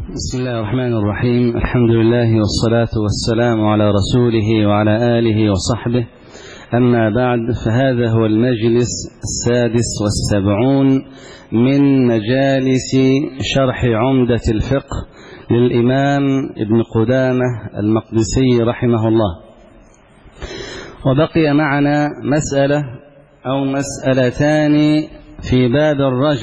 بسم الله الرحمن الرحيم. الحمد لله والصلاة والسلام على رسوله وعلى آله وصحبه. أما بعد، فهذا هو المجلس 76 من مجالس شرح عمدة الفقه للإمام ابن قدامة المقدسي رحمه الله. وبقي معنا مسألة أو مسألتان في باب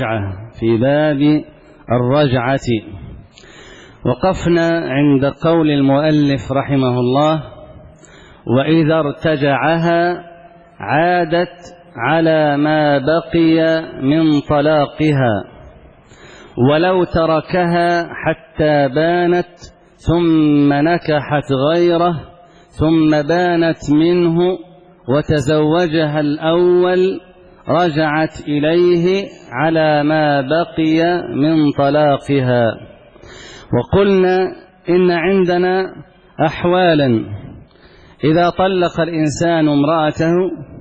الرجعة. وقفنا عند قول المؤلف رحمه الله: وإذا ارتجعها عادت على ما بقي من طلاقها، ولو تركها حتى بانت ثم نكحت غيره ثم بانت منه وتزوجها الأول رجعت إليه على ما بقي من طلاقها. وقلنا إن عندنا أحوالا: إذا طلق الإنسان امرأته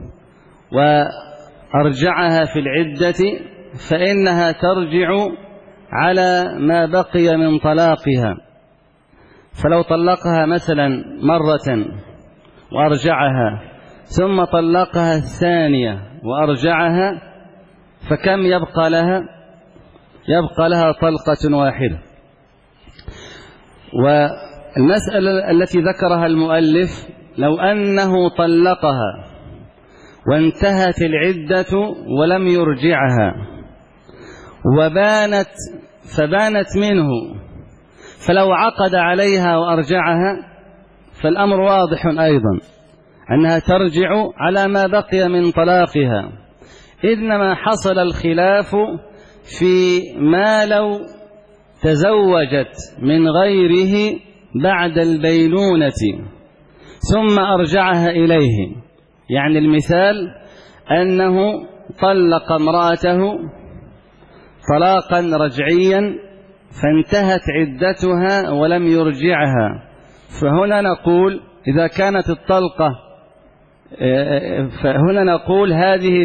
وأرجعها في العدة فإنها ترجع على ما بقي من طلاقها. فلو طلقها مثلا مرة وأرجعها ثم طلقها الثانية وأرجعها، فكم يبقى لها؟ يبقى لها طلقة واحدة. والمسألة التي ذكرها المؤلف: لو أنه طلقها وانتهت العدة ولم يرجعها فبانت منه، فلو عقد عليها وأرجعها فالأمر واضح أيضا أنها ترجع على ما بقي من طلاقها. إنما حصل الخلاف في ما لو تزوجت من غيره بعد البينونة ثم أرجعها إليه. يعني المثال أنه طلق امرأته طلاقا رجعيا فانتهت عدتها ولم يرجعها، فهنا نقول إذا كانت الطلقة فهنا نقول هذه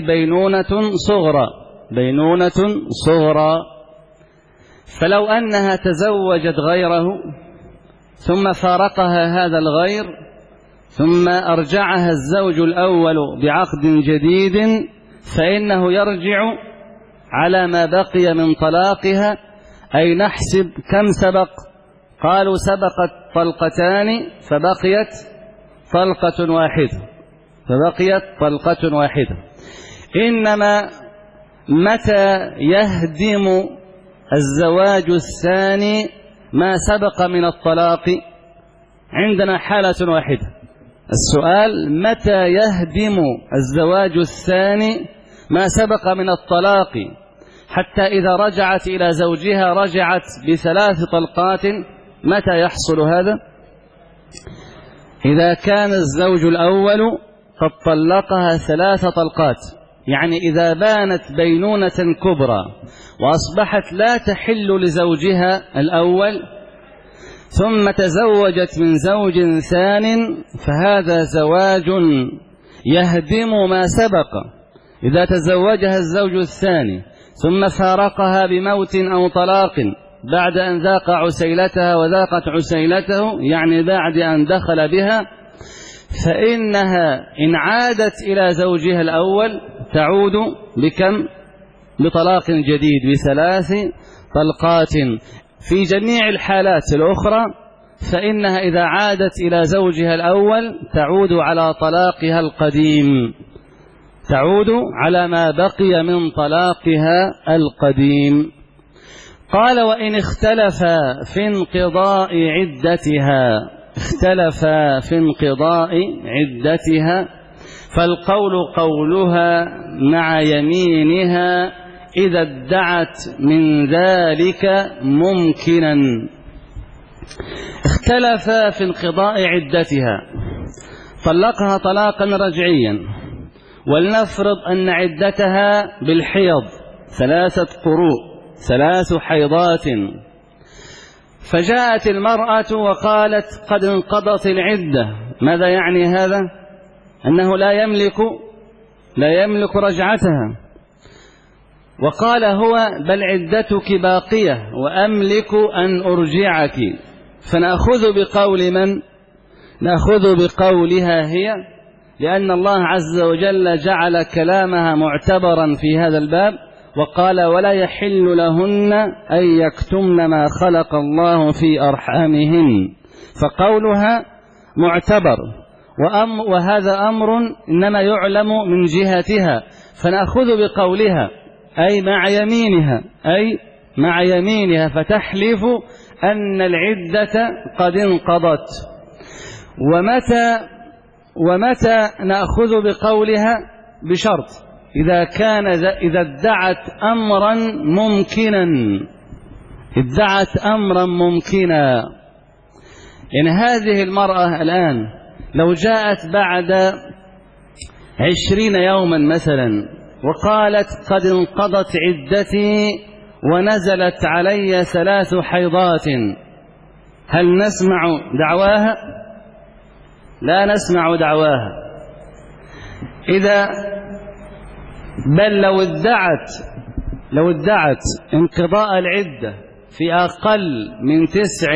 بينونة صغرى. فلو أنها تزوجت غيره ثم فارقها هذا الغير ثم أرجعها الزوج الأول بعقد جديد، فإنه يرجع على ما بقي من طلاقها. أي نحسب كم سبق؟ قالوا سبقت طلقتان فبقيت طلقة واحدة. إنما متى يهدم الزواج الثاني ما سبق من الطلاق؟ عندنا حالة واحدة. السؤال: متى يهدم الزواج الثاني ما سبق من الطلاق؟ حتى إذا رجعت إلى زوجها رجعت ب3 طلقات. متى يحصل هذا؟ إذا كان الزوج الأول قد طلقها 3 طلقات، يعني إذا بانت بينونة كبرى وأصبحت لا تحل لزوجها الأول ثم تزوجت من زوج ثان، فهذا زواج يهدم ما سبق. إذا تزوجها الزوج الثاني ثم فارقها بموت أو طلاق بعد أن ذاق عسيلتها وذاقت عسيلته، يعني بعد أن دخل بها، فإنها إن عادت إلى زوجها الأول تعود بكم؟ بطلاق جديد، ب3 طلقات. في جميع الحالات الأخرى فإنها إذا عادت إلى زوجها الأول تعود على طلاقها القديم، تعود على ما بقي من طلاقها القديم. قال: وإن اختلفا في انقضاء عدتها فالقول قولها مع يمينها إذا ادعت من ذلك ممكنا. اختلفا في انقضاء عدتها، طلقها طلاقا رجعيا، ولنفرض أن عدتها بالحيض 3 قروء 3 حيضات، فجاءت المرأة وقالت قد انقضت العدة. ماذا يعني هذا؟ أنه لا يملك رجعتها. وقال هو بل عدتك باقية وأملك أن أرجعك. فنأخذ بقول من؟ نأخذ بقولها هي، لأن الله عز وجل جعل كلامها معتبرا في هذا الباب، وقال ولا يحل لهن أن يكتمن ما خلق الله في أرحامهن، فقولها معتبر، وهذا أمر إنما يعلم من جهتها، فنأخذ بقولها أي مع يمينها فتحلف أن العدة قد انقضت. ومتى نأخذ بقولها؟ بشرط إذا ادعت أمرا ممكنا. يعني هذه المرأة الآن لو جاءت بعد 20 يوما مثلا وقالت قد انقضت عدتي ونزلت علي 3 حيضات، هل نسمع دعواها؟ لا نسمع دعواها. بل لو ادعت انقضاء العدة في أقل من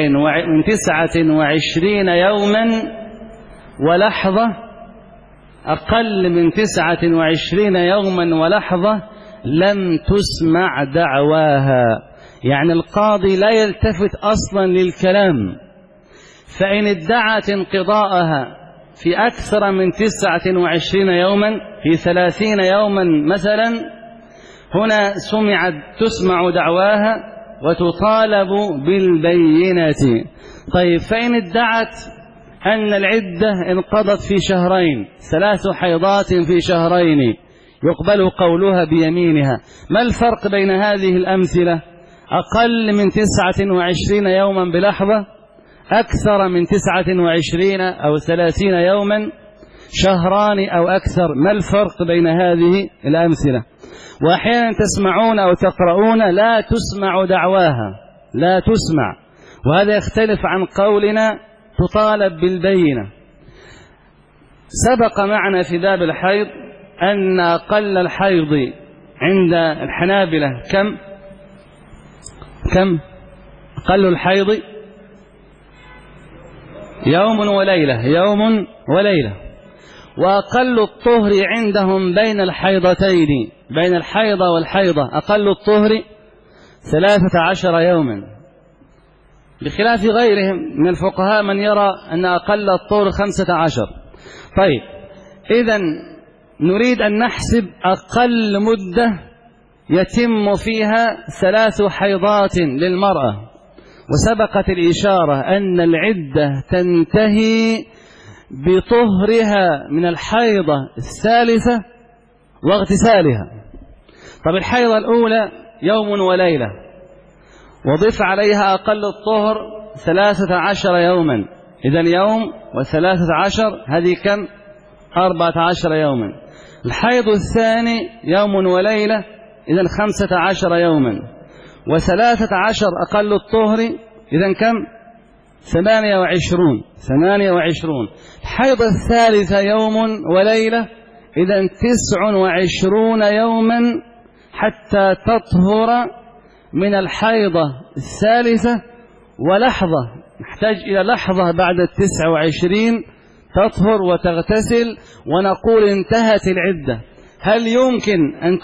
29 يوما ولحظة، أقل من 29 يوما ولحظة لم تسمع دعواها. يعني القاضي لا يلتفت أصلا للكلام. فإن ادعت انقضاءها في أكثر من 29 يوما، في 30 يوما مثلا، هنا تسمع دعواها وتطالب بالبينة. طيب فإن ادعت أن العدة انقضت في شهرين، 3 حيضات في شهرين، يقبل قولها بيمينها. ما الفرق بين هذه الأمثلة؟ أقل من 29 يوما بلحظة، أكثر من 29 أو 30 يوما، شهران أو أكثر. ما الفرق بين هذه الأمثلة؟ وأحيانا تسمعون أو تقرؤون لا تسمع دعواها، لا تسمع، وهذا يختلف عن قولنا تطالب بالبينة. سبق معنا في باب الحيض أن أقل الحيض عند الحنابلة كم أقل الحيض؟ يوم وليلة. وأقل الطهر عندهم بين الحيضتين، بين الحيضة والحيضة، أقل الطهر 13 يوما، بخلاف غيرهم من الفقهاء من يرى أن أقل الطهر 15. طيب إذن نريد أن نحسب أقل مدة يتم فيها 3 حيضات للمرأة، وسبقت الإشارة أن العدة تنتهي بطهرها من الحيضة الثالثة واغتسالها. طب الحيضة الأولى يوم وليلة، وضف عليها أقل الطهر 13 يوما، إذن يوم و13 هذه كم؟ 14 يوما. الحيض الثاني يوم وليلة، إذن 15 يوما، و13 أقل الطهر، إذن كم؟ 28. الحيض الثالثة يوم وليلة، إذن 29 يوما حتى تطهر من الحيضة الثالثة، ولحظة، نحتاج إلى لحظة بعد 29 تطهر وتغتسل ونقول انتهت العدة. هل يمكن أن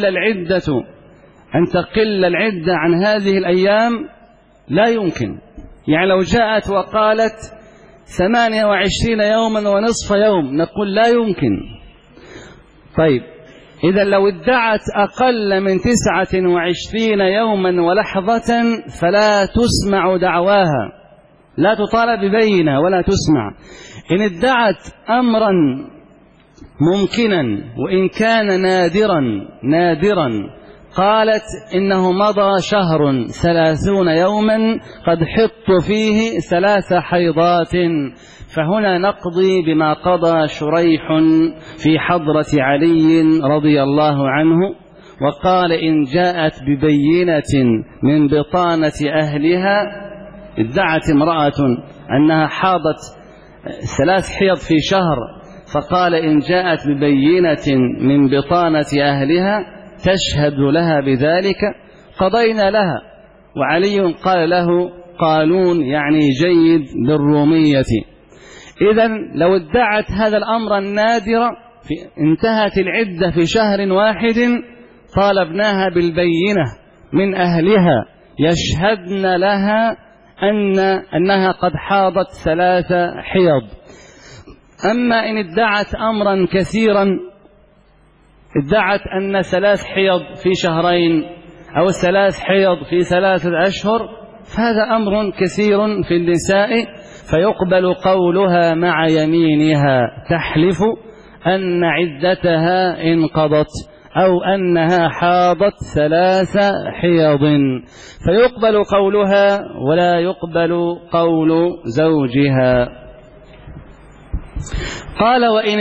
تقل العدة عن هذه الأيام؟ لا يمكن. يعني لو جاءت وقالت 28 يوما ونصف يوم نقول لا يمكن. طيب إذا لو ادعت أقل من 29 يوما ولحظة فلا تسمع دعواها، لا تطالب ببينة ولا تسمع. إن ادعت أمرا ممكنا وإن كان نادرا، قالت إنه مضى شهر 30 يوما قد حط فيه 3 حيضات، فهنا نقضي بما قضى شريح في حضرة علي رضي الله عنه، وقال إن جاءت ببينة من بطانة أهلها، ادعت امرأة أنها حاضت 3 حيض في شهر، فقال إن جاءت ببينة من بطانة أهلها تشهد لها بذلك قضينا لها. وعلي قال له قالون يعني جيد بالرومية. إذن لو ادعت هذا الأمر النادر انتهت العدة في شهر واحد، طالبناها بالبينة من أهلها يشهدن لها أنها قد حاضت 3 حيض. أما إن ادعت أمرا كثيرا، ادعت أن 3 حيض في شهرين أو 3 حيض في 3 أشهر، فهذا أمر كثير في النساء، فيقبل قولها مع يمينها تحلف أن عدتها انقضت أو أنها حاضت 3 حيض، فيقبل قولها ولا يقبل قول زوجها. قال وإن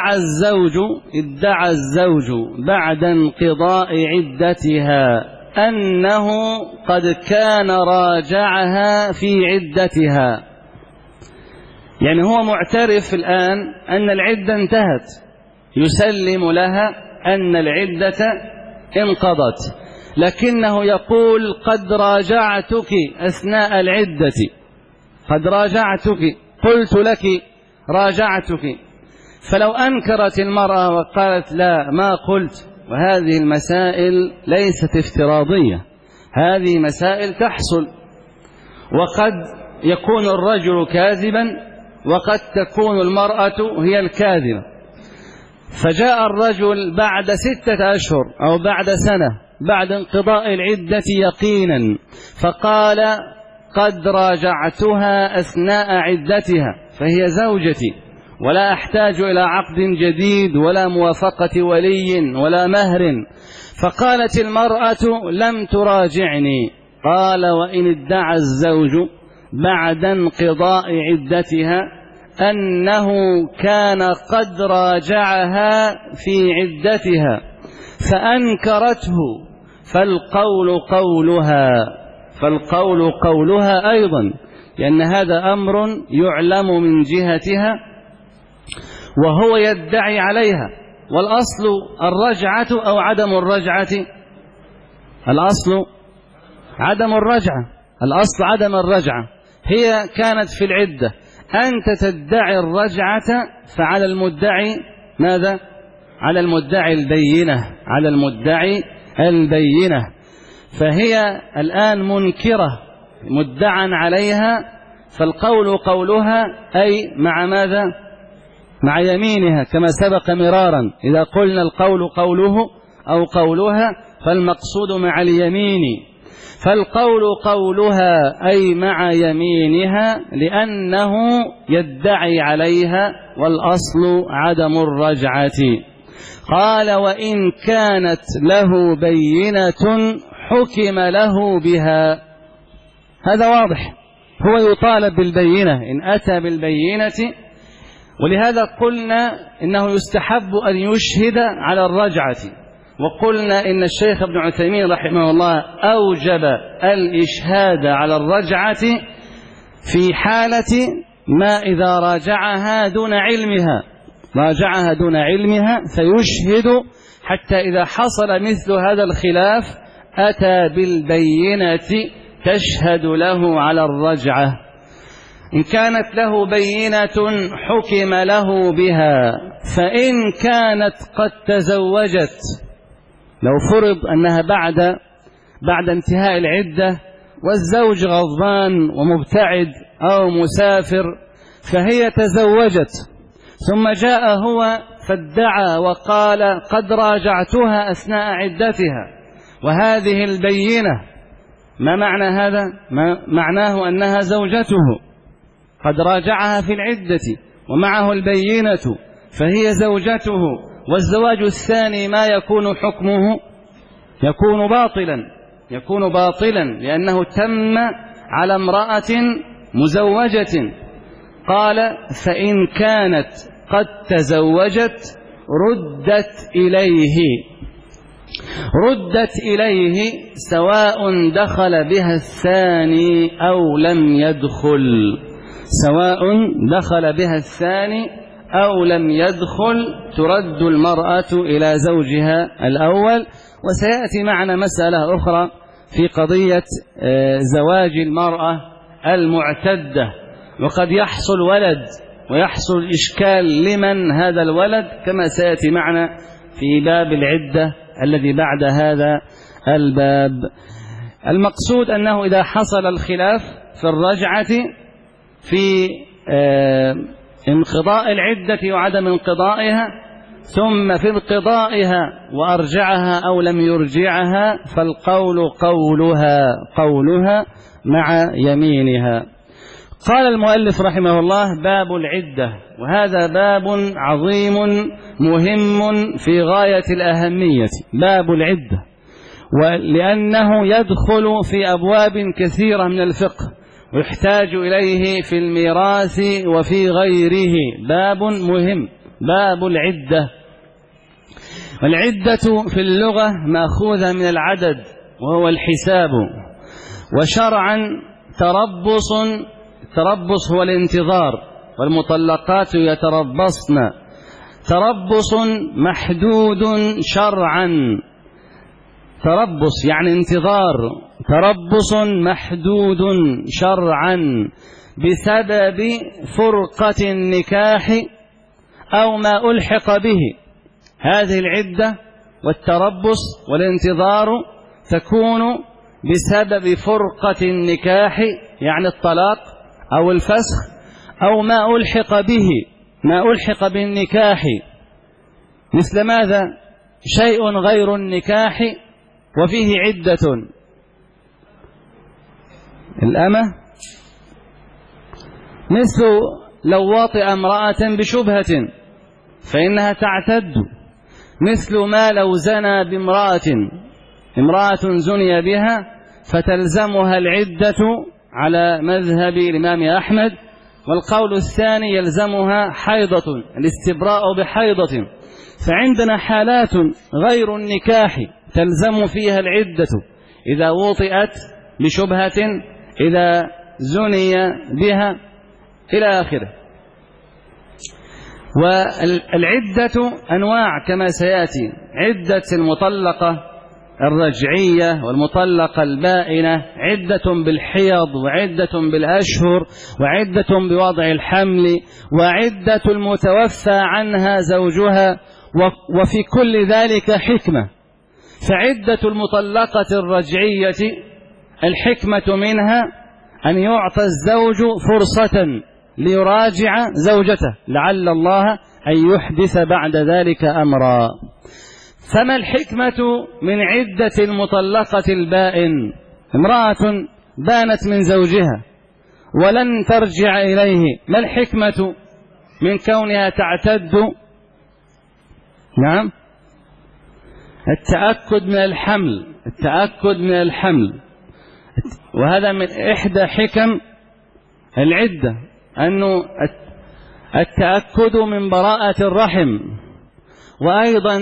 ادعى الزوج بعد انقضاء عدتها أنه قد كان راجعها في عدتها، يعني هو معترف الآن أن العدة انتهت، يسلم لها أن العدة انقضت، لكنه يقول قد راجعتك أثناء العدة، قد راجعتك، قلت لك راجعتك. فلو أنكرت المرأة وقالت لا ما قلت، وهذه المسائل ليست افتراضية، هذه مسائل تحصل، وقد يكون الرجل كاذبا وقد تكون المرأة هي الكاذبة. فجاء الرجل بعد 6 أشهر أو بعد سنة بعد انقضاء العدة يقينا فقال قد راجعتها أثناء عدتها فهي زوجتي ولا أحتاج إلى عقد جديد ولا موافقة ولي ولا مهر. فقالت المرأة لم تراجعني. قال وإن ادعى الزوج بعد انقضاء عدتها أنه كان قد راجعها في عدتها فأنكرته فالقول قولها أيضا، لأن هذا أمر يعلم من جهتها وهو يدعي عليها. والأصل الرجعة أو عدم الرجعة؟ الأصل عدم الرجعة، الأصل عدم الرجعة. هي كانت في العدة، أنت تدعي الرجعة، فعلى المدعي ماذا؟ على المدعي البينة، على المدعي البينة. فهي الآن منكرة مدعا عليها، فالقول قولها أي مع ماذا؟ مع يمينها كما سبق مرارا. إذا قلنا القول قوله أو قولها فالمقصود مع اليمين، فالقول قولها أي مع يمينها لأنه يدعي عليها، والأصل عدم الرجعة. قال وإن كانت له بينة حكم له بها. هذا واضح، هو يطالب بالبينة إن أتى بالبينة. ولهذا قلنا إنه يستحب أن يشهد على الرجعة، وقلنا إن الشيخ ابن عثيمين رحمه الله أوجب الإشهاد على الرجعة في حالة ما إذا راجعها دون علمها فيشهد، حتى إذا حصل مثل هذا الخلاف أتى بالبينة تشهد له على الرجعة. إن كانت له بينة حكم له بها. فإن كانت قد تزوجت، لو فرض أنها بعد انتهاء العدة والزوج غضبان ومبتعد أو مسافر، فهي تزوجت ثم جاء هو فادعى وقال قد راجعتها أثناء عدتها، وهذه البينة ما معنى هذا؟ معناه أنها زوجته قد راجعها في العدة ومعه البينة فهي زوجته. والزواج الثاني ما يكون حكمه؟ يكون باطلا لأنه تم على امرأة مزوجة. قال فإن كانت قد تزوجت ردت إليه سواء دخل بها الثاني أو لم يدخل، سواء دخل بها الثاني أو لم يدخل ترد المرأة إلى زوجها الأول. وسيأتي معنا مسألة أخرى في قضية زواج المرأة المعتدة، وقد يحصل ولد ويحصل إشكال لمن هذا الولد، كما سيأتي معنا في باب العدة الذي بعد هذا الباب. المقصود أنه إذا حصل الخلاف في الرجعة في انقضاء العدة وعدم انقضائها، ثم في انقضائها وأرجعها أو لم يرجعها، فالقول قولها مع يمينها. قال المؤلف رحمه الله: باب العدة، وهذا باب عظيم مهم في غاية الأهمية، باب العدة، ولأنه يدخل في أبواب كثيرة من الفقه ويحتاج إليه في الميراث وفي غيره. باب مهم، باب العدة. والعدة في اللغة مأخوذة من العدد وهو الحساب، وشرعا تربص هو الانتظار، والمطلقات يتربصن. تربص محدود شرعا، تربص يعني انتظار، تربص محدود شرعا بسبب فرقة النكاح أو ما ألحق به. هذه العدة والتربص والانتظار تكون بسبب فرقة النكاح، يعني الطلاق أو الفسخ، أو ما ألحق به، ما ألحق بالنكاح، مثل ماذا؟ شيء غير النكاح وفيه عدة. الأمة، مثل لو واطئ امرأة بشبهة فإنها تعتد، مثل ما لو زنى بامرأة، امرأة زني بها فتلزمها العدة على مذهب الإمام أحمد. والقول الثاني يلزمها حيضة، الاستبراء بحيضة. فعندنا حالات غير النكاح تلزم فيها العدة: إذا وطئت بشبهة، إذا زني بها، إلى آخره. والعدة أنواع كما سيأتي: عدة المطلقة الرجعية والمطلقة البائنة، عدة بالحيض، وعدة بالأشهر، وعدة بوضع الحمل، وعدة المتوفى عنها زوجها، وفي كل ذلك حكمة. فعدة المطلقة الرجعية الحكمة منها أن يعطى الزوج فرصة ليراجع زوجته لعل الله أن يحدث بعد ذلك أمرا. فما الحكمة من عدة المطلقة البائن؟ امرأة بانت من زوجها ولن ترجع إليه، ما الحكمة من كونها تعتد؟ نعم، التأكد من الحمل، وهذا من إحدى حكم العدة، أنه التأكد من براءة الرحم. وأيضا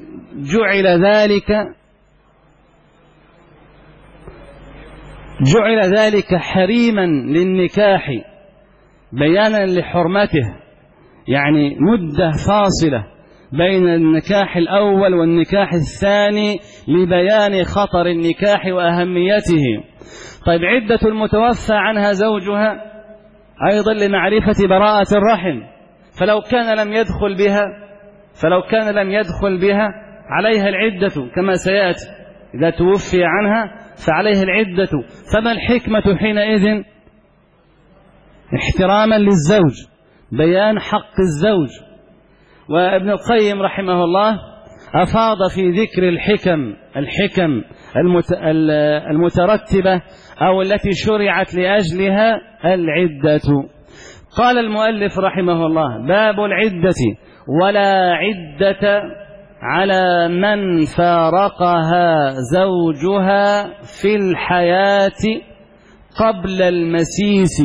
جعل ذلك حريما للنكاح بيانا لحرمته، يعني مدة فاصلة بين النكاح الأول والنكاح الثاني لبيان خطر النكاح وأهميته. طيب، عدة المتوفى عنها زوجها أيضا لمعرفة براءة الرحم، فلو كان لم يدخل بها عليها العدة كما سيأتي، إذا توفي عنها فعليها العدة. فما الحكمة حينئذ؟ احتراما للزوج، بيان حق الزوج. وابن القيم رحمه الله أفاض في ذكر الحكم المترتبة أو التي شرعت لأجلها العدة. قال المؤلف رحمه الله: باب العدة، ولا عدة على من فارقها زوجها في الحياة قبل المسيس.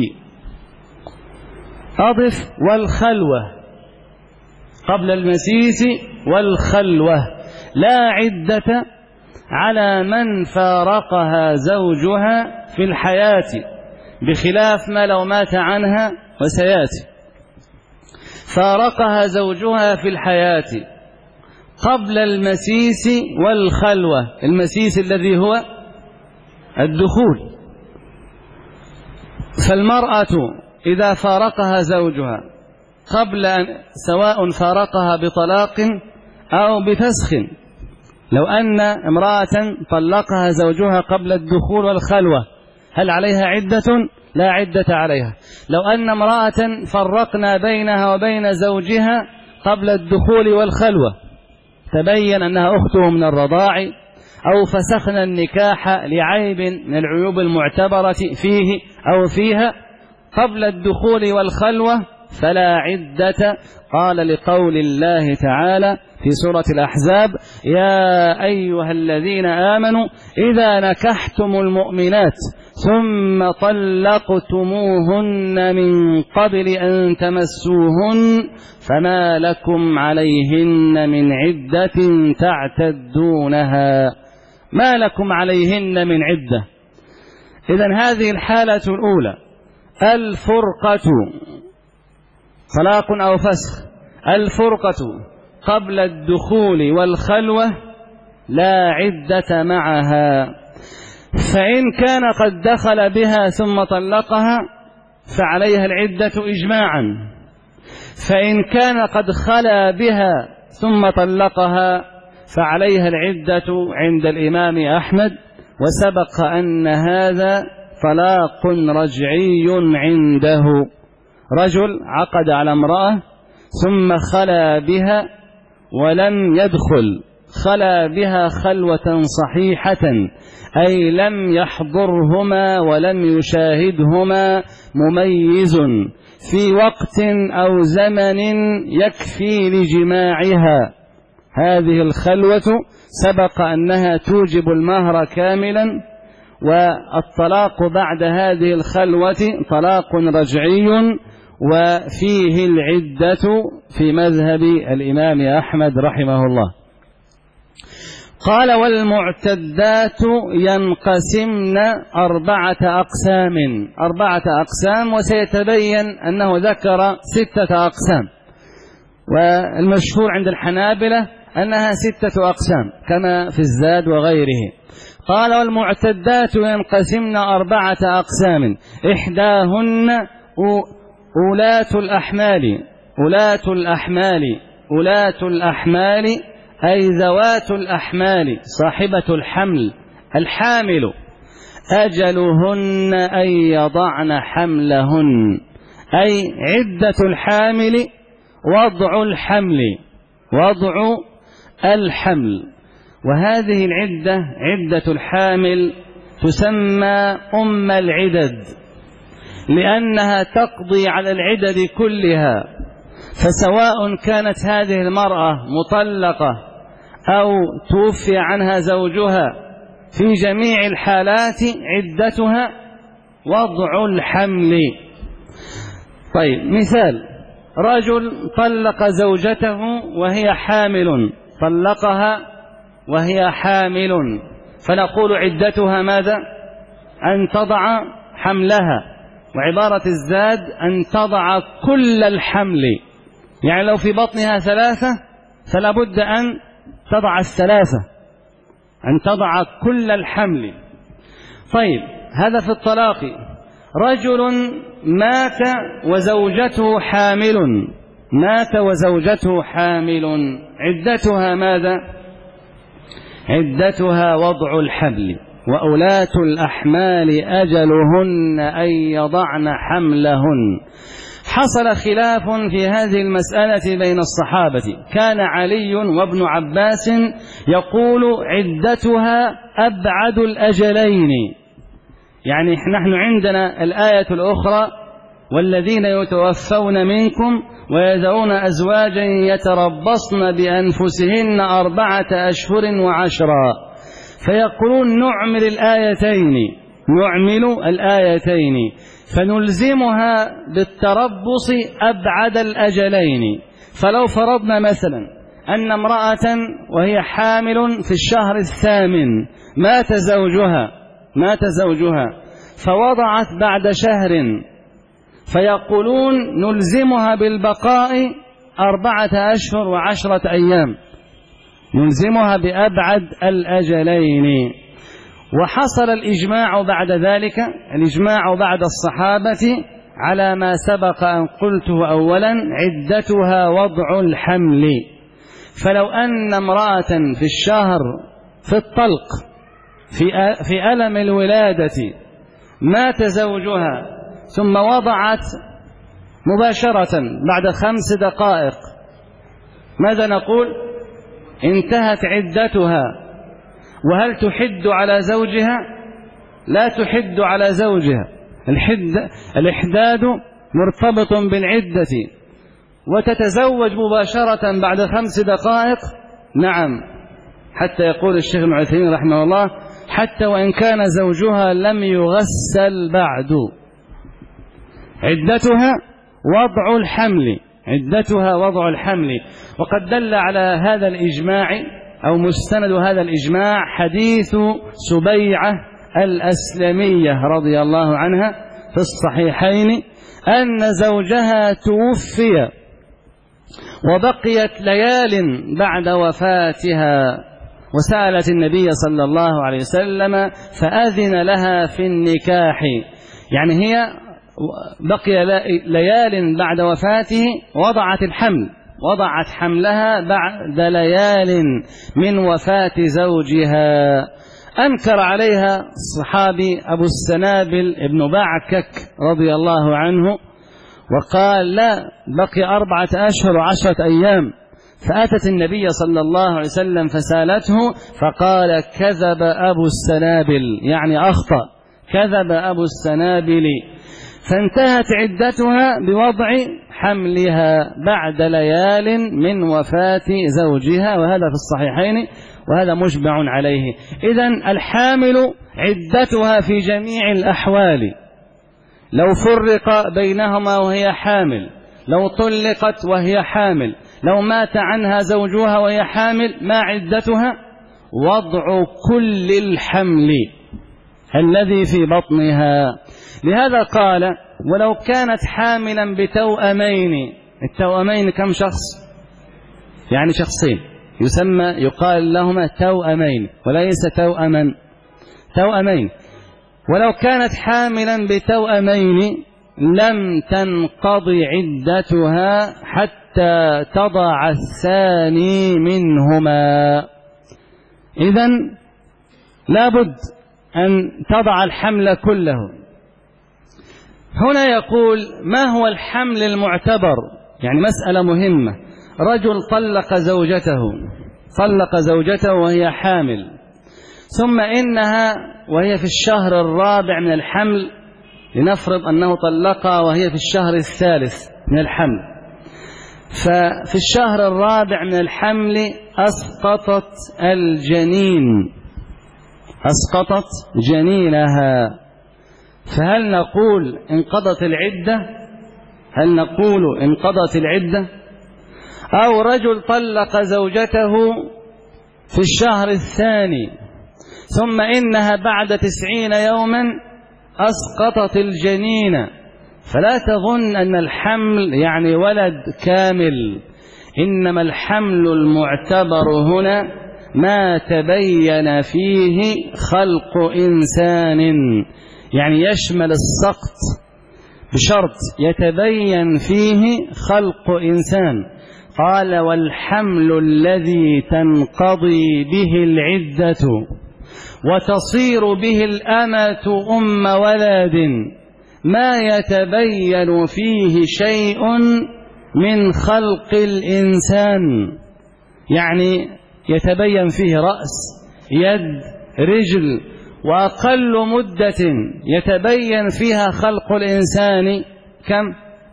أضف والخلوة، قبل المسيس والخلوة. لا عدة على من فارقها زوجها في الحياة، بخلاف ما لو مات عنها، وسيأتي. فارقها زوجها في الحياة قبل المسيس والخلوة، المسيس الذي هو الدخول. فالمرأة إذا فارقها زوجها قبل أن، سواء فارقها بطلاق أو بفسخ، لو أن امرأة طلقها زوجها قبل الدخول والخلوة هل عليها عدة؟ لا عدة عليها. لو أن امرأة فرقنا بينها وبين زوجها قبل الدخول والخلوة، تبين أنها أخته من الرضاع، أو فسخنا النكاح لعيب من العيوب المعتبرة فيه أو فيها قبل الدخول والخلوة، فلا عدة. قال لقول الله تعالى في سورة الأحزاب: يا أيها الذين آمنوا إذا نكحتم المؤمنات ثم طلقتموهن من قبل أن تمسوهن فما لكم عليهن من عدة تعتدونها. ما لكم عليهن من عدة. إذن هذه الحالة الأولى الفرقة، طلاق أو فسخ، الفرقة قبل الدخول والخلوة لا عدة معها. فإن كان قد دخل بها ثم طلقها فعليها العدة إجماعا، فإن كان قد خلا بها ثم طلقها فعليها العدة عند الإمام أحمد. وسبق أن هذا طلاق رجعي عنده، رجل عقد على امرأة ثم خلا بها ولم يدخل، خلا بها خلوة صحيحة، أي لم يحضرهما ولم يشاهدهما مميز في وقت أو زمن يكفي لجماعها. هذه الخلوة سبق أنها توجب المهر كاملا، والطلاق بعد هذه الخلوة طلاق رجعي وفيه العدة في مذهب الإمام أحمد رحمه الله. قال: والمعتدات ينقسمن 4 أقسام، 4 أقسام، وسيتبين أنه ذكر 6 أقسام، والمشهور عند الحنابلة أنها 6 أقسام كما في الزاد وغيره. قال: والمعتدات ينقسمن 4 أقسام، إحداهن أولاة الأحمال، أولاة الأحمال، أولاة الأحمال أي ذوات الأحمال، صاحبة الحمل، الحامل، أجلهن أن يضعن حملهن، أي عدة الحامل وضع الحمل، وضع الحمل. وهذه العدة، عدة الحامل، تسمى أم العدد، لأنها تقضي على العدد كلها. فسواء كانت هذه المرأة مطلقة أو توفي عنها زوجها، في جميع الحالات عدتها وضع الحمل. طيب، مثال: رجل طلق زوجته وهي حامل، طلقها وهي حامل، فنقول عدتها ماذا؟ أن تضع حملها. وعبارة الزاد أن تضع كل الحمل، يعني لو في بطنها 3 فلا بد أن تضع 3، أن تضع كل الحمل. طيب، هذا في الطلاق. رجل مات وزوجته حامل، مات وزوجته حامل، عدتها ماذا؟ عدتها وضع الحمل. وأولاة الأحمال أجلهن أن يضعن حملهن. حصل خلاف في هذه المسألة بين الصحابة. كان علي وابن عباس يقول عدتها أبعد الأجلين، يعني نحن عندنا الآية الأخرى: والذين يتوفون منكم ويذرون أزواجا يتربصن بأنفسهن 4 أشهر و10، فيقولون نعمل الآيتين، نعمل الآيتين، فنلزمها بالتربص أبعد الأجلين. فلو فرضنا مثلا أن امرأة وهي حامل في الشهر 8 مات زوجها فوضعت بعد شهر، فيقولون نلزمها بالبقاء 4 أشهر و10 أيام، يلزمها بأبعد الأجلين. وحصل الإجماع بعد ذلك، الإجماع بعد الصحابة على ما سبق أن قلته أولا، عدتها وضع الحمل. فلو أن امرأة في الشهر في الطلق في ألم الولادة مات زوجها ثم وضعت مباشرة بعد 5 دقائق، ماذا نقول؟ انتهت عدتها. وهل تحد على زوجها؟ لا تحد على زوجها، الإحداد مرتبط بالعدة. وتتزوج مباشرة بعد 5 دقائق، نعم، حتى يقول الشيخ ابن عثيمين رحمه الله حتى وإن كان زوجها لم يغسل بعد. عدتها وضع الحمل، عدتها وضع الحمل. وقد دل على هذا الإجماع أو مستند هذا الإجماع حديث سبيعة الأسلمية رضي الله عنها في الصحيحين أن زوجها توفي وبقيت ليال بعد وفاتها، وسألت النبي صلى الله عليه وسلم فأذن لها في النكاح. يعني هي بقي ليال بعد وفاته، وضعت الحمل، وضعت حملها بعد ليال من وفاة زوجها. أنكر عليها الصحابي أبو السنابل ابن بعكك رضي الله عنه وقال لا، بقي 4 أشهر و10 أيام. فأتت النبي صلى الله عليه وسلم فسالته فقال كذب أبو السنابل، يعني أخطأ، كذب أبو السنابل. فانتهت عدتها بوضع حملها بعد ليال من وفاة زوجها، وهذا في الصحيحين وهذا مجمع عليه. إذن الحامل عدتها في جميع الأحوال، لو فرق بينهما وهي حامل، لو طلقت وهي حامل، لو مات عنها زوجها وهي حامل، ما عدتها؟ وضع كل الحمل الذي في بطنها. لهذا قال ولو كانت حاملا بتوأمين، التوأمين كم شخص؟ يعني شخصين، يقال لهما توأمين وليس توأما، توأمين. ولو كانت حاملا بتوأمين لم تنقضي عدتها حتى تضع الثاني منهما. إذن لابد أن تضع الحمل كله. هنا يقول ما هو الحمل المعتبر؟ يعني مسألة مهمة. رجل طلق زوجته وهي حامل، ثم إنها وهي في الشهر الرابع من الحمل، لنفرض أنه طلقها وهي في الشهر الثالث من الحمل، ففي الشهر الرابع من الحمل أسقطت الجنين، أسقطت جنينها. فهل نقول انقضت العدة؟ هل نقول انقضت العدة؟ أو رجل طلق زوجته في الشهر الثاني ثم إنها بعد 90 يوما أسقطت الجنين، فلا تظن أن الحمل يعني ولد كامل، إنما الحمل المعتبر هنا ما تبين فيه خلق إنسان، يعني يشمل السقط بشرط يتبين فيه خلق إنسان. قال والحمل الذي تنقضي به العدة وتصير به الأمة أم ولد ما يتبين فيه شيء من خلق الإنسان، يعني يتبين فيه رأس، يد، رجل. وأقل مدة يتبين فيها خلق الإنسان كم؟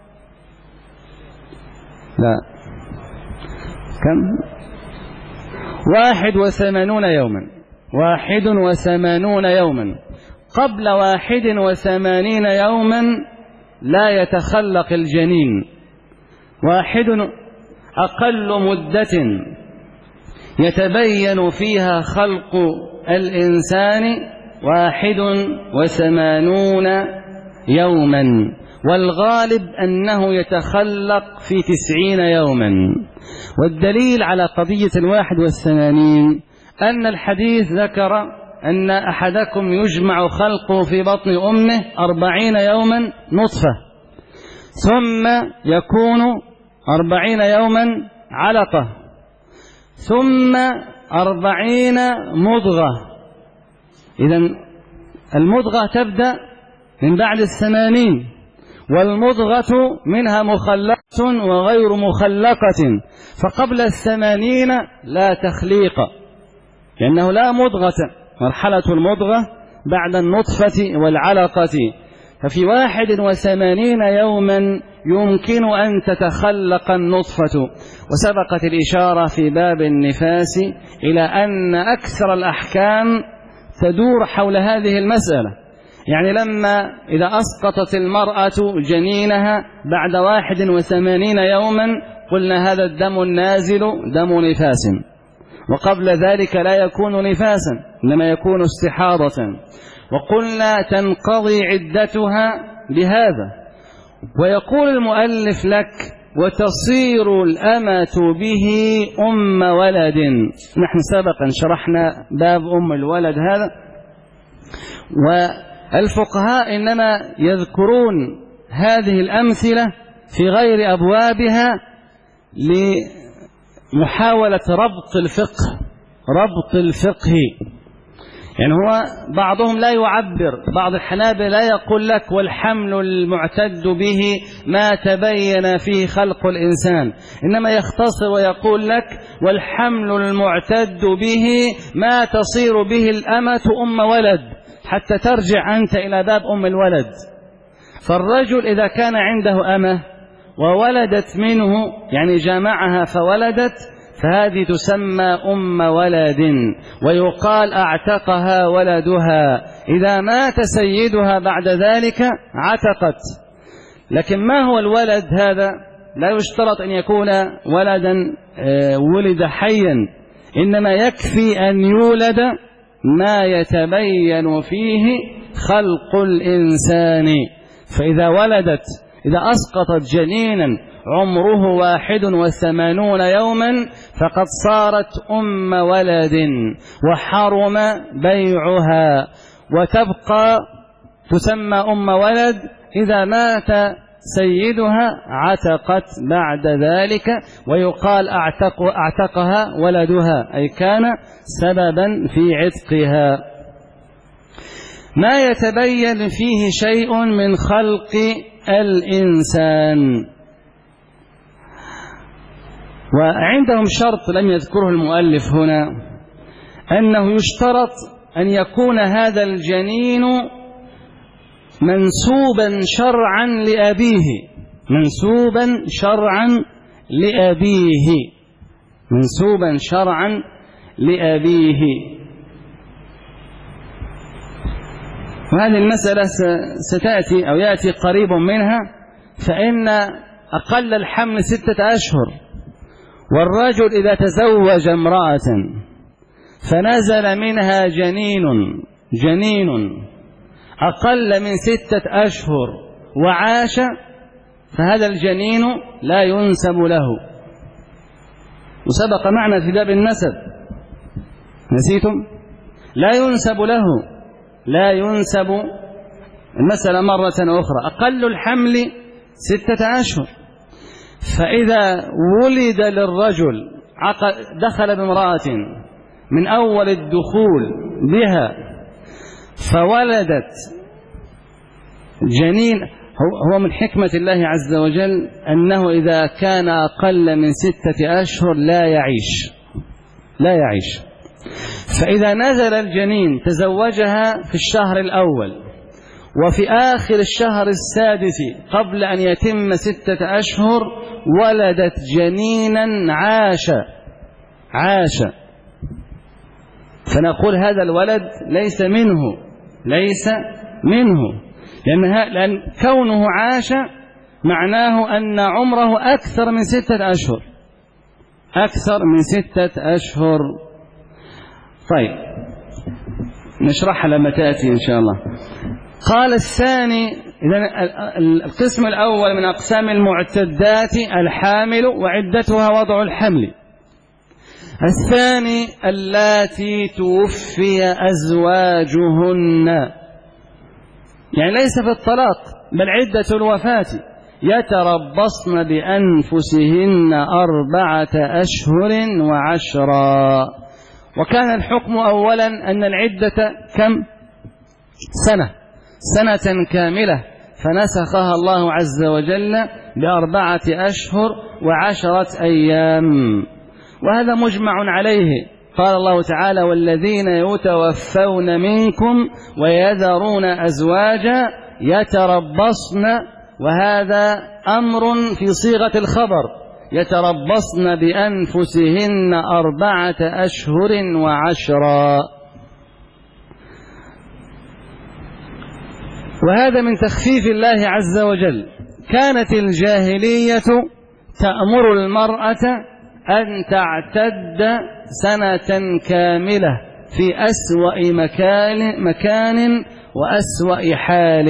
لا، كم؟ 81 يوما، 81 يوما. قبل 81 يوما لا يتخلق الجنين. أقل مدة يتبين فيها خلق الإنسان 81 يوما. والغالب أنه يتخلق في 90 يوما. والدليل على قضية 81 أن الحديث ذكر أن أحدكم يجمع خلقه في بطن أمه 40 يوما نطفة، ثم يكون 40 يوما علقة، ثم 40 مضغة. إذن المضغة تبدأ من بعد 80، والمضغة منها مخلقة وغير مخلقة، فقبل 80 لا تخليق، لأنه لا مضغة. مرحلة المضغة بعد النطفة والعلقة، ففي 81 يوما يمكن أن تتخلق النطفة. وسبقت الإشارة في باب النفاس إلى أن أكثر الأحكام تدور حول هذه المسألة. يعني لما إذا أسقطت المرأة جنينها بعد 81 يوما قلنا هذا الدم النازل دم نفاس، وقبل ذلك لا يكون نفاسا إنما يكون استحاضة، وقلنا تنقضي عدتها بهذا. ويقول المؤلف لك وتصير الأمة به أم ولد. نحن سبقا شرحنا باب أم الولد هذا، والفقهاء إنما يذكرون هذه الأمثلة في غير أبوابها لمحاولة ربط الفقه. يعني هو بعضهم لا يعبر، بعض الحنابلة لا يقول لك والحمل المعتد به ما تبين فيه خلق الإنسان، إنما يختصر ويقول لك والحمل المعتد به ما تصير به الأمة أم ولد، حتى ترجع أنت إلى باب أم الولد. فالرجل إذا كان عنده أمة وولدت منه، يعني جامعها فولدت، فهذه تسمى أم ولد، ويقال أعتقها ولدها. إذا مات سيدها بعد ذلك عتقت. لكن ما هو الولد هذا؟ لا يشترط أن يكون ولدا ولد حيا، إنما يكفي أن يولد ما يتبين فيه خلق الإنسان. فإذا ولدت، إذا أسقطت جنينا عمره 81 يوما فقد صارت أم ولد وحرم بيعها، وتبقى تسمى أم ولد. إذا مات سيدها عتقت بعد ذلك، ويقال أعتقها ولدها، أي كان سببا في عتقها. ما يتبين فيه شيء من خلق الإنسان. وعندهم شرط لم يذكره المؤلف هنا، أنه يشترط أن يكون هذا الجنين منسوبا شرعا لأبيه، منسوبا شرعا لأبيه، منسوبا شرعا لأبيه. وهذه المسألة ستأتي أو يأتي قريب منها. فإن أقل الحمل 6 أشهر، والرجل إذا تزوج امرأة فنزل منها جنين أقل من 6 أشهر وعاش، فهذا الجنين لا ينسب له. وسبق معنا في باب النسب، نسيتم؟ لا ينسب له، لا ينسب. المسألة مرة أخرى، أقل الحمل 6 أشهر. فإذا ولد للرجل دخل بامرأة من أول الدخول بها فولدت جنين، هو من حكمة الله عز وجل أنه إذا كان أقل من 6 أشهر لا يعيش. فإذا نزل الجنين تزوجها في الشهر الأول، وفي آخر الشهر السادس قبل أن يتم 6 أشهر ولدت جنينا عاش، فنقول هذا الولد ليس منه، لأن كونه عاش معناه أن عمره أكثر من 6 أشهر. طيب نشرحها لما تأتي إن شاء الله. قال الثاني إذن القسم الأول من أقسام المعتدات الحامل وعدتها وضع الحمل. الثاني اللاتي توفي أزواجهن، يعني ليس في الطلاق بل عدة الوفاة، يتربصن بأنفسهن 4 أشهر و10. وكان الحكم أولا أن العدة كم؟ سنة كاملة، فنسخها الله عز وجل ب4 أشهر و10 أيام، وهذا مجمع عليه. قال الله تعالى: والذين يتوفون منكم ويذرون أزواجا يتربصن، وهذا أمر في صيغة الخبر، يتربصن بأنفسهن 4 أشهر و10. وهذا من تخفيف الله عز وجل. كانت الجاهلية تأمر المرأة أن تعتد سنة كاملة في أسوأ مكان وأسوأ حال.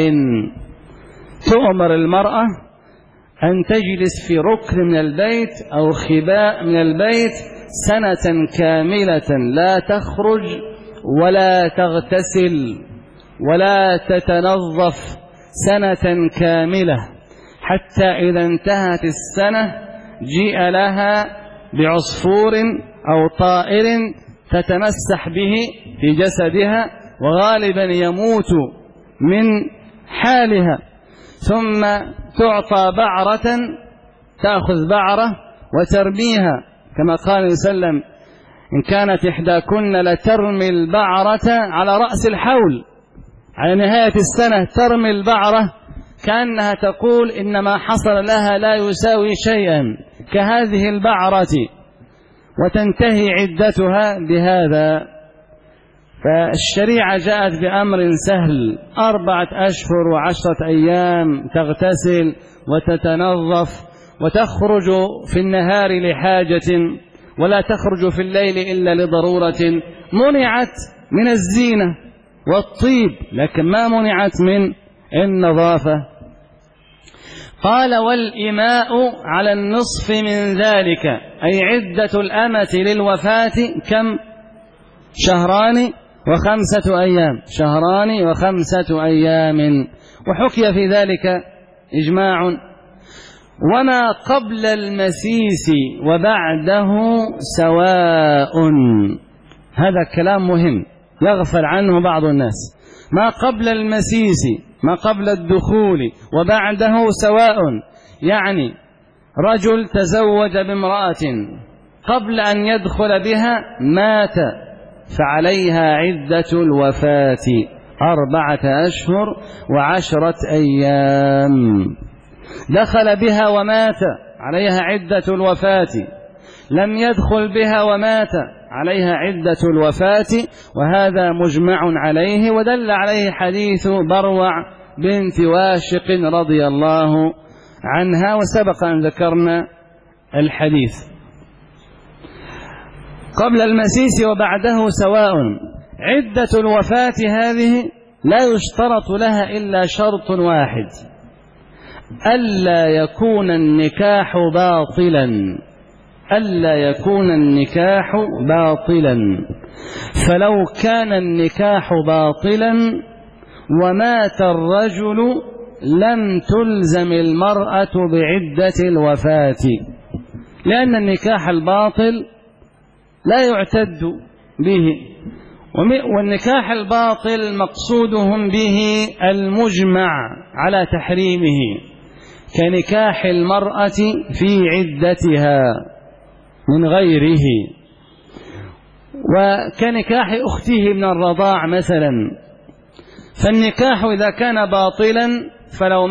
تؤمر المرأة أن تجلس في ركن من البيت أو خباء من البيت سنة كاملة، لا تخرج ولا تغتسل ولا تتنظف سنة كاملة، حتى إذا انتهت السنة جيء لها بعصفور أو طائر تتمسح به في جسدها، وغالبا يموت من حالها، ثم تعطى بعرة، تأخذ بعرة وترميها، كما قال صلى الله عليه وسلم: إن كانت إحداكن لترمي البعرة على رأس الحول، على نهاية السنة ترمي البعرة، كأنها تقول إن ما حصل لها لا يساوي شيئا كهذه البعرة، وتنتهي عدتها بهذا. فالشريعة جاءت بأمر سهل، 4 أشهر و10 أيام، تغتسل وتتنظف وتخرج في النهار لحاجة، ولا تخرج في الليل إلا لضرورة. منعت من الزينة والطيب، لكن ما منعت من النظافة. قال: والإماء على النصف من ذلك، أي عدة الأمة للوفاة كم؟ 2 و5 أيام، 2 و5 أيام. وحكي في ذلك إجماع. وما قبل المسيس وبعده سواء. هذا كلام مهم يغفل عنه بعض الناس. ما قبل المسيس، ما قبل الدخول، وبعده سواء، يعني رجل تزوج بامرأة قبل أن يدخل بها مات، فعليها عدة الوفاة 4 أشهر و10 أيام. دخل بها ومات، عليها عدة الوفاة. لم يدخل بها ومات، عليها عدة الوفاة، وهذا مجمع عليه. ودل عليه حديث بروع بنت واشق رضي الله عنها، وسبق أن ذكرنا الحديث. قبل المسيس وبعده سواء. عدة الوفاة هذه لا يشترط لها إلا شرط واحد: ألا يكون النكاح باطلا، ألا يكون النكاح باطلا. فلو كان النكاح باطلا ومات الرجل لم تلزم المرأة بعدة الوفاة، لأن النكاح الباطل لا يعتد به. والنكاح الباطل مقصودهم به المجمع على تحريمه، كنكاح المرأة في عدتها من غيره، وكنكاح أخته من الرضاع مثلا. فالنكاح إذا كان باطلا فلو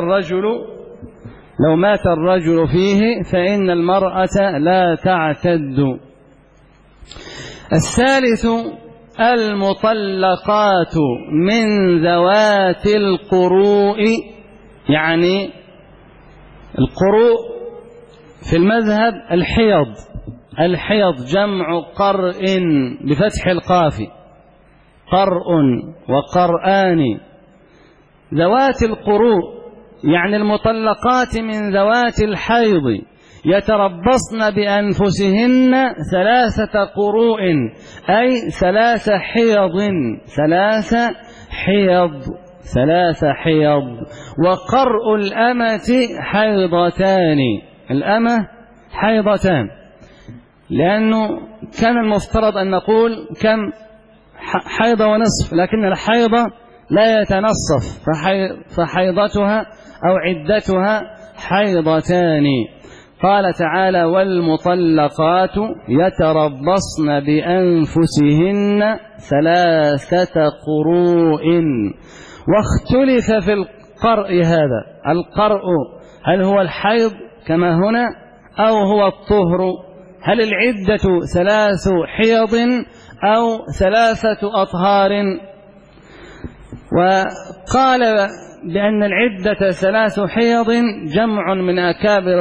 مات الرجل فيه فإن المرأة لا تعتد. الثالث: المطلقات من ذوات القروء، يعني القروء في المذهب الحيض جمع قرء بفتح القاف، قرء وقرآن، ذوات القروء يعني المطلقات من ذوات الحيض يتربصن بأنفسهن 3 قروء أي 3 حيض. وقرء الأمة حيضتان، الأمة حيضتان، لأنه كان المفترض أن نقول كم حيضة ونصف، لكن الحيضة لا يتنصف، فحيضتها أو عدتها حيضتان. قال تعالى: والمطلقات يتربصن بأنفسهن 3 قروء. واختلف في القرء هذا، القرء هل هو الحيض كما هنا أو هو الطهر؟ هل العدة 3 حيض أو 3 أطهار؟ وقال بأن العدة 3 حيض جمع من أكابر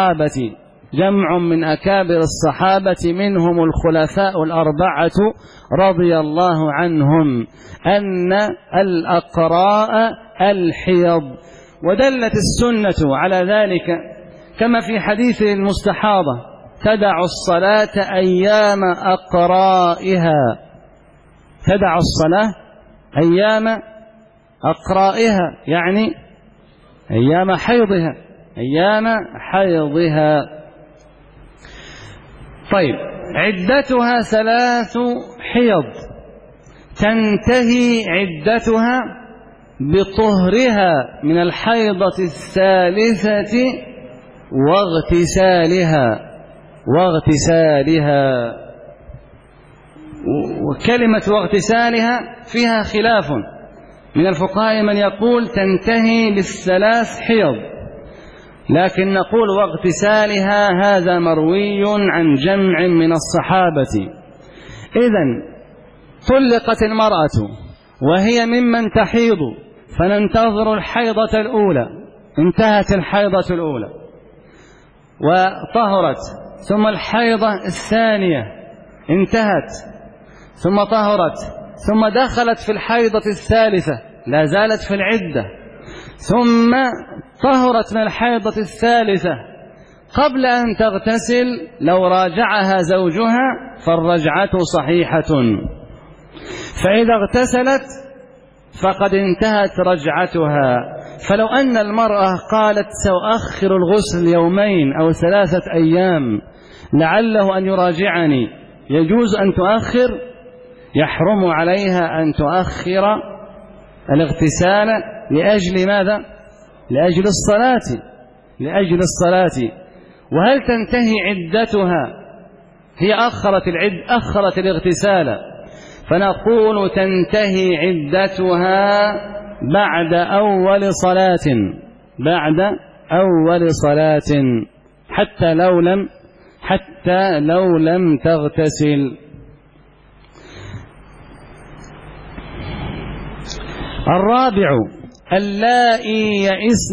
الصحابة منهم الخلفاء 4 رضي الله عنهم أن الأقراء الحيض. ودلت السنة على ذلك كما في حديث المستحاضة: تدع الصلاة أيام أقرائها، تدع الصلاة أيام أقرائها يعني أيام حيضها. طيب، عدتها 3 حيض، تنتهي عدتها بطهرها من الحيضة 3 واغتسالها. وكلمة واغتسالها فيها خلاف من الفقهاء، من يقول تنتهي ب3 حيض، لكن نقول واغتسالها، هذا مروي عن جمع من الصحابة. إذن طلقت المرأة وهي ممن تحيض، فننتظر الحيضة الأولى، انتهت الحيضة الأولى وطهرت، ثم الحيضة الثانية انتهت ثم طهرت، ثم دخلت في الحيضة الثالثة لا زالت في العدة، ثم طهرت من الحيضة الثالثة قبل أن تغتسل، لو راجعها زوجها فالرجعة صحيحة، فإذا اغتسلت فقد انتهت رجعتها. فلو أن المرأة قالت سأؤخر الغسل 2 أو 3 أيام لعله أن يراجعني، يجوز أن تؤخر؟ يحرم عليها أن تؤخر الاغتسال لأجل ماذا؟ لأجل الصلاة. وهل تنتهي عدتها؟ هي أخرت الاغتسال، فنقول تنتهي عدتها بعد أول صلاة حتى لو لم تغتسل. الرابع: اللائي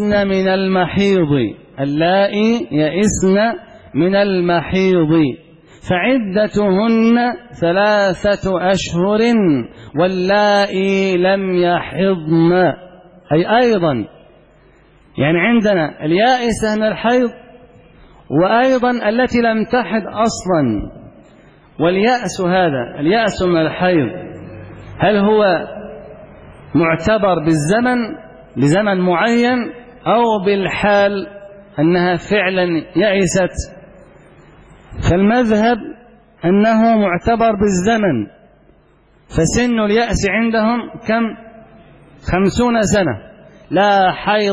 يئسن من المحيض فعدتهن 3 أشهر واللائي لم يحضن. أي أيضا يعني عندنا اليائسة من الحيض، وأيضا التي لم تحض أصلا. واليأس هذا، اليأس من الحيض، هل هو معتبر بزمن معين أو بالحال أنها فعلا يأست؟ فالمذهب أنه معتبر بالزمن، فسن اليأس عندهم كم؟ 50 سنة، لا حيض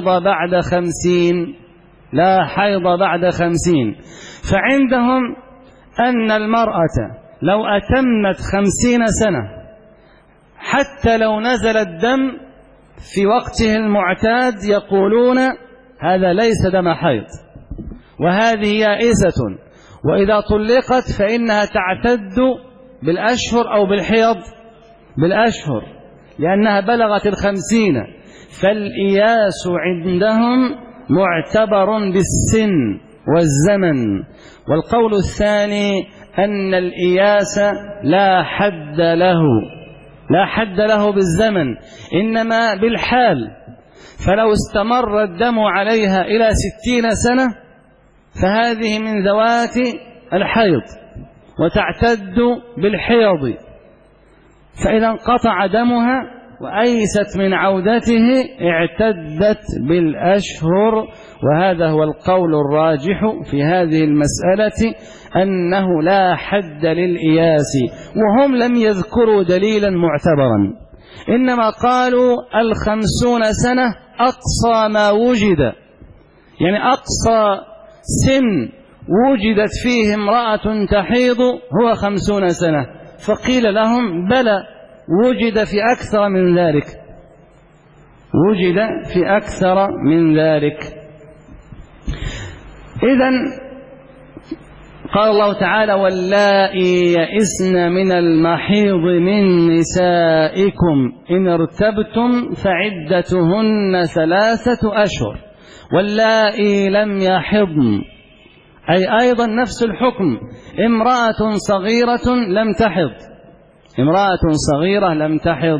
بعد 50. فعندهم أن المرأة لو أتمت 50 سنة حتى لو نزل الدم في وقته المعتاد يقولون هذا ليس دم حيض، وهذه يائسة، وإذا طلقت فإنها تعتد بالأشهر أو بالحيض؟ بالأشهر، لأنها بلغت 50. فالإياس عندهم معتبر بالسن والزمن. والقول الثاني أن الإياس لا حد له بالزمن، إنما بالحال. فلو استمر الدم عليها إلى 60 سنة فهذه من ذوات الحيض وتعتد بالحيض، فإذا انقطع دمها وأيست من عودته اعتدت بالأشهر. وهذا هو القول الراجح في هذه المسألة، أنه لا حد للإياس، وهم لم يذكروا دليلا معتبرا، إنما قالوا 50 سنة أقصى ما وجد، يعني أقصى سن وجدت فيه امرأة تحيض هو 50 سنة. فقيل لهم بلى، وجد في أكثر من ذلك، وجد في أكثر من ذلك. إذن قال الله تعالى: واللائي يئسن من المحيض من نسائكم إن ارتبتم فعدتهن 3 أشهر، واللائي لم يحضن، أي أيضا نفس الحكم، امرأة صغيرة لم تحض، امرأة صغيرة لم تحض،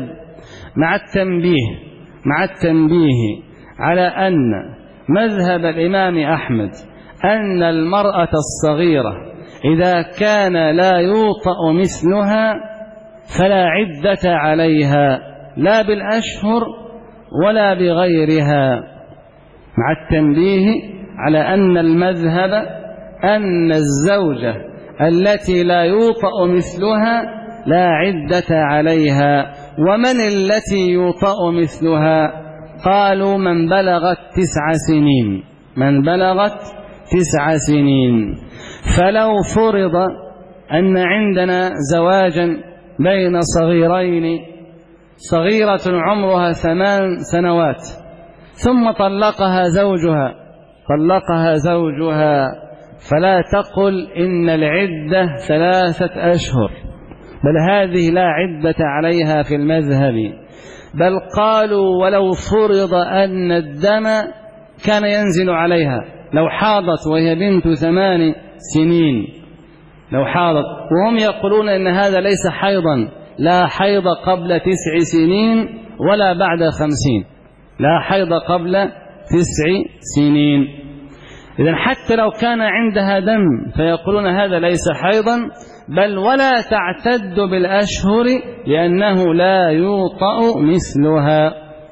مع التنبيه على أن مذهب الإمام أحمد أن المرأة الصغيرة إذا كان لا يوطأ مثلها فلا عدة عليها لا بالأشهر ولا بغيرها، مع التنبيه على أن المذهب أن الزوجة التي لا يوطأ مثلها لا عدة عليها. ومن التي يوطأ مثلها؟ قالوا من بلغت 9 سنين، من بلغت 9 سنين. فلو فرض أن عندنا زواجا بين صغيرين، صغيرة عمرها 8 سنوات ثم طلقها زوجها، فلا تقل إن العدة 3 أشهر، بل هذه لا عدة عليها في المذهب، بل قالوا ولو فرض أن الدم كان ينزل عليها، لو حاضت وهي بنت 8 سنين، لو حاضت، وهم يقولون إن هذا ليس حيضا، لا حيض قبل 9 سنين ولا بعد 50، لا حيض قبل 9 سنين. إذن حتى لو كان عندها دم فيقولون هذا ليس حيضا، بل ولا تعتد بالأشهر لأنه لا يوطأ مثلها.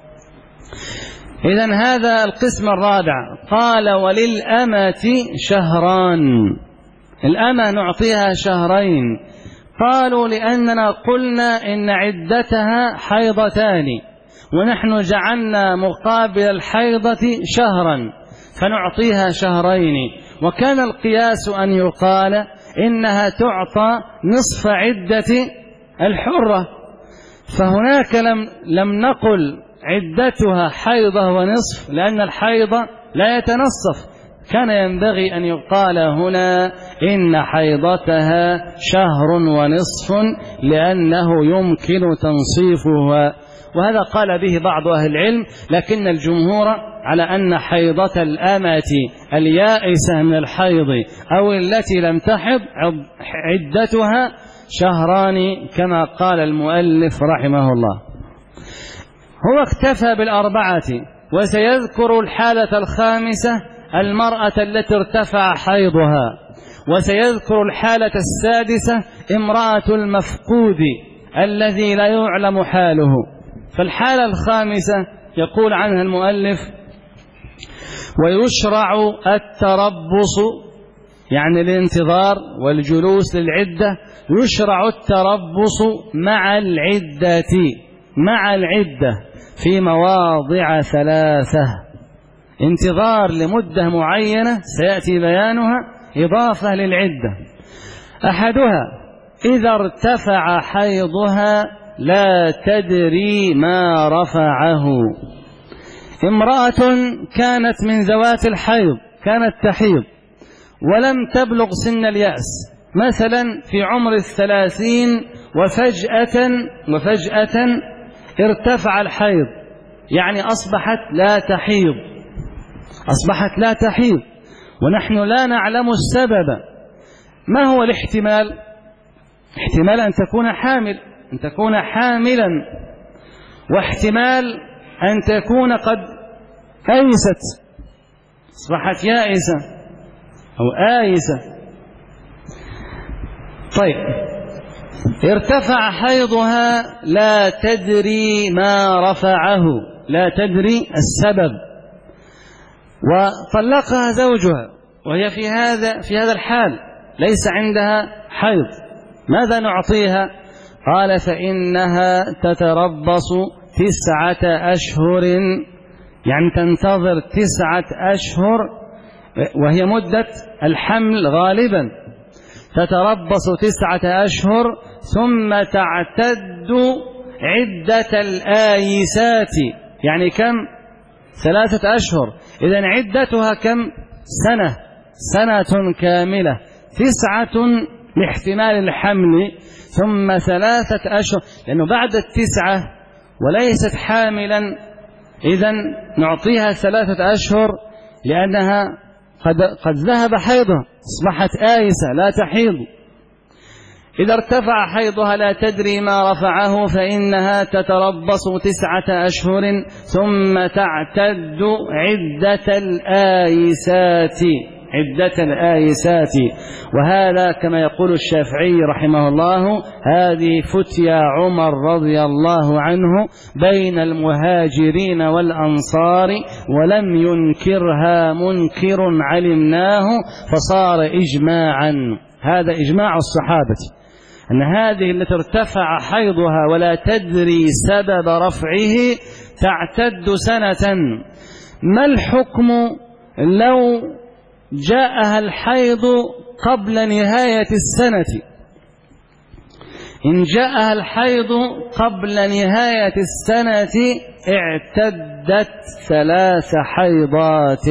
إذن هذا القسم الرابع. قال: وللأمة شهران، الأمة نعطيها 2 شهرين. قالوا: لأننا قلنا إن عدتها حيضتان، ونحن جعلنا مقابل الحيضة 1 شهرا فنعطيها 2 شهرين، وكان القياس أن يقال إنها تعطى نصف عدة الحرة، فهناك لم نقل عدتها حيضة ونصف، لأن الحيض لا يتنصف، كان ينبغي أن يقال هنا إن حيضتها 1 شهر ونصف، لأنه يمكن تنصيفها. وهذا قال به بعض أهل العلم، لكن الجمهور على أن حيضة الأمة اليائسة من الحيض أو التي لم تحض عدتها 2 شهران كما قال المؤلف رحمه الله. هو اكتفى ب4، وسيذكر الحالة 5 المرأة التي ارتفع حيضها، وسيذكر الحالة 6 امرأة المفقود الذي لا يعلم حاله. فالحالة 5 يقول عنها المؤلف: ويشرع التربص، يعني الانتظار والجلوس للعدة، يشرع التربص مع العدة في مواضع 3، انتظار لمدة معينة سيأتي بيانها إضافة للعدة. أحدها إذا ارتفع حيضها لا تدري ما رفعه، امرأة كانت من ذوات الحيض، كانت تحيض ولم تبلغ سن اليأس، مثلا في عمر 30، وفجأة ارتفع الحيض، يعني أصبحت لا تحيض، ونحن لا نعلم السبب. ما هو الاحتمال؟ احتمال أن تكون حاملا، واحتمال أن تكون قد أيست، أصبحت يائسة أو آيسة. طيب، ارتفع حيضها لا تدري ما رفعه، لا تدري السبب، وطلقها زوجها وهي في هذا الحال ليس عندها حيض، ماذا نعطيها؟ قال فإنها تتربص 9 أشهر، يعني تنتظر 9 أشهر، وهي مدة الحمل غالبا، تتربص 9 أشهر ثم تعتد عدة الآيسات. يعني كم؟ 3 أشهر. إذن عدتها كم؟ سنة كاملة، 9 لاحتمال الحمل ثم 3 أشهر، لأنه بعد 9 وليست حاملا، إذن نعطيها 3 أشهر لأنها قد ذهب حيضها، أصبحت آيسة لا تحيض. إذا ارتفع حيضها لا تدري ما رفعه فإنها تتربص 9 أشهر ثم تعتد عدة الآيسات. وهذا كما يقول الشافعي رحمه الله هذه فتيا عمر رضي الله عنه بين المهاجرين والأنصار، ولم ينكرها منكر علمناه فصار إجماعا. هذا إجماع الصحابة أن هذه التي ارتفع حيضها ولا تدري سبب رفعه تعتد سنة. ما الحكم لو جاءها الحيض قبل نهاية السنة؟ إن جاءها الحيض قبل نهاية السنة اعتدت 3 حيضات.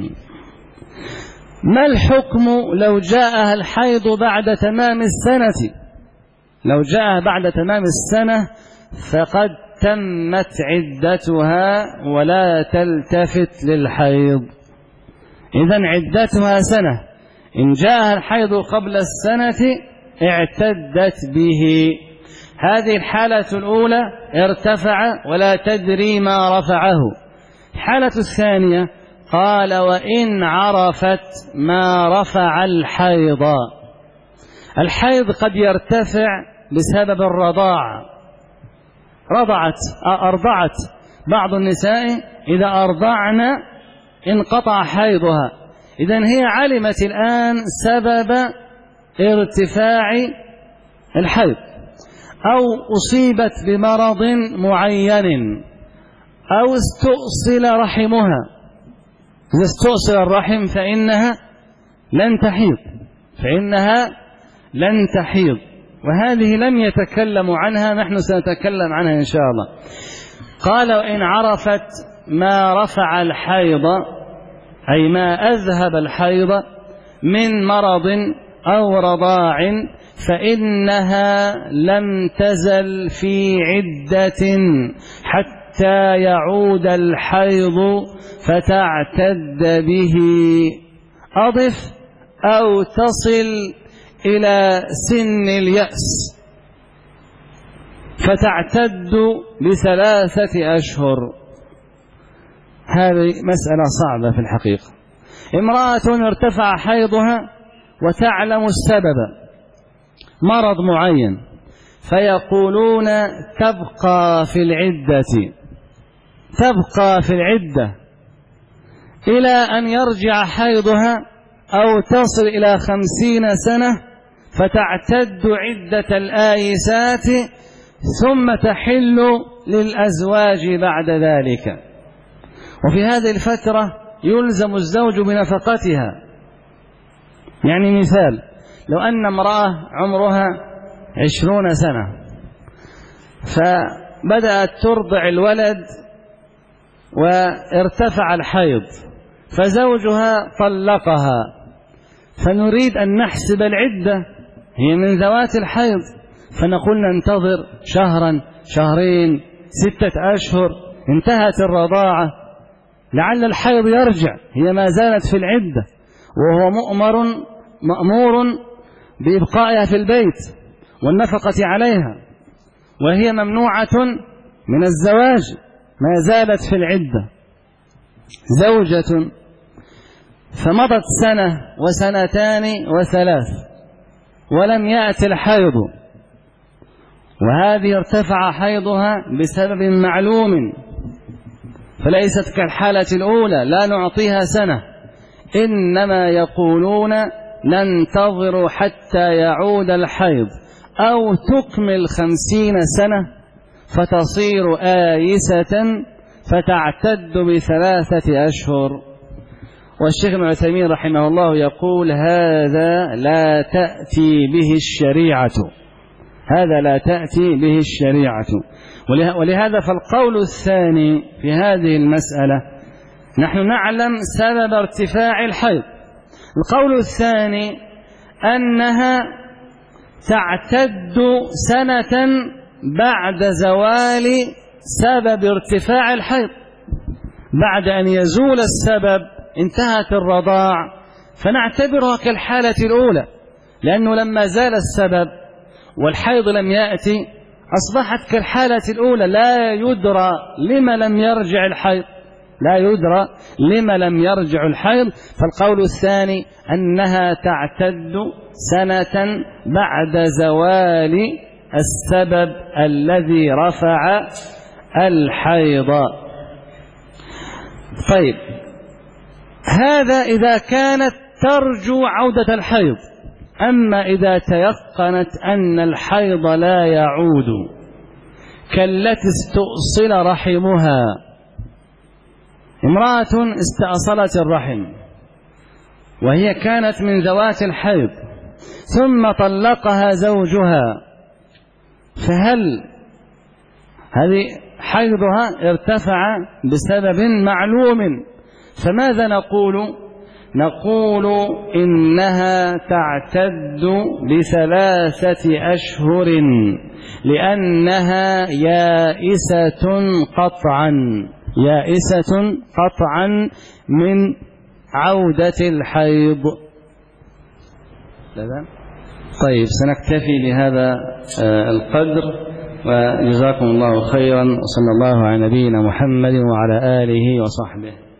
ما الحكم لو جاءها الحيض بعد تمام السنة؟ لو جاءها بعد تمام السنة فقد تمت عدتها ولا تلتفت للحيض، إذن عدتها سنة. إن جاءها الحيض قبل السنة اعتدت به. هذه الحالة الأولى ارتفع ولا تدري ما رفعه. الحالة الثانية قال وإن عرفت ما رفع الحيض. الحيض قد يرتفع بسبب الرضاعة، أرضعت. بعض النساء إذا أرضعن انقطع حيضها، إذن هي علمت الآن سبب ارتفاع الحيض، أو أصيبت بمرض معين، أو استؤصل رحمها. إذا استؤصل الرحم فإنها لن تحيض، وهذه لم يتكلموا عنها، نحن سنتكلم عنها إن شاء الله. قال وإن عرفت ما رفع الحيض، أي ما أذهب الحيض من مرض أو رضاع، فإنها لم تزل في عدة حتى يعود الحيض فتعتد به. أضف أو تصل إلى سن اليأس فتعتد ب3 أشهر. هذه مسألة صعبة في الحقيقة. امرأة ارتفع حيضها وتعلم السبب، مرض معين، فيقولون تبقى في العدة إلى أن يرجع حيضها أو تصل إلى 50 سنة فتعتد عدة الآيسات ثم تحل للأزواج بعد ذلك. وفي هذه الفترة يلزم الزوج بنفقتها. يعني مثال، لو أن امرأة عمرها 20 سنة فبدأت ترضع الولد وارتفع الحيض فزوجها طلقها، فنريد أن نحسب العدة، هي من ذوات الحيض، فنقول ننتظر 1 شهرا 2 6 أشهر، انتهت الرضاعة، لعل الحيض يرجع، هي ما زالت في العدة، وهو مأمور بإبقائها في البيت والنفقة عليها، وهي ممنوعة من الزواج، ما زالت في العدة زوجة فمضت سنة وسنتان وثلاث ولم يأتي الحيض، وهذه ارتفع حيضها بسبب معلوم، فليست كالحالة الأولى لا نعطيها سنة، إنما يقولون ننتظر حتى يعود الحيض أو تكمل 50 سنة فتصير آيسة فتعتد ب3 أشهر. والشيخ ابن عثيمين رحمه الله يقول هذا لا تأتي به الشريعة، هذا لا تأتي به الشريعة. ولهذا فالقول الثاني في هذه المسألة، نحن نعلم سبب ارتفاع الحيض، القول الثاني أنها تعتد سنة بعد زوال سبب ارتفاع الحيض، بعد أن يزول السبب انتهت الرضاع فنعتبرها كالحالة الأولى، لأنه لما زال السبب والحيض لم يأتي أصبحت كالحالة الأولى، لا يدرى لما لم يرجع الحيض، لا يدرى لما لم يرجع الحيض. فالقول الثاني أنها تعتد سنة بعد زوال السبب الذي رفع الحيض. طيب، هذا إذا كانت ترجو عودة الحيض. أما إذا تيقنت أن الحيض لا يعود، كالتي استؤصل رحمها، امرأة استأصلت الرحم وهي كانت من ذوات الحيض ثم طلقها زوجها، فهل هذه حيضها ارتفع بسبب معلوم، فماذا نقول؟ نقول إنها تعتد ب3 أشهر لأنها يائسة قطعا، يائسة قطعا من عودة الحيض. طيب، سنكتفي بهذا القدر، وجزاكم الله خيرا، وصلى الله على نبينا محمد وعلى آله وصحبه.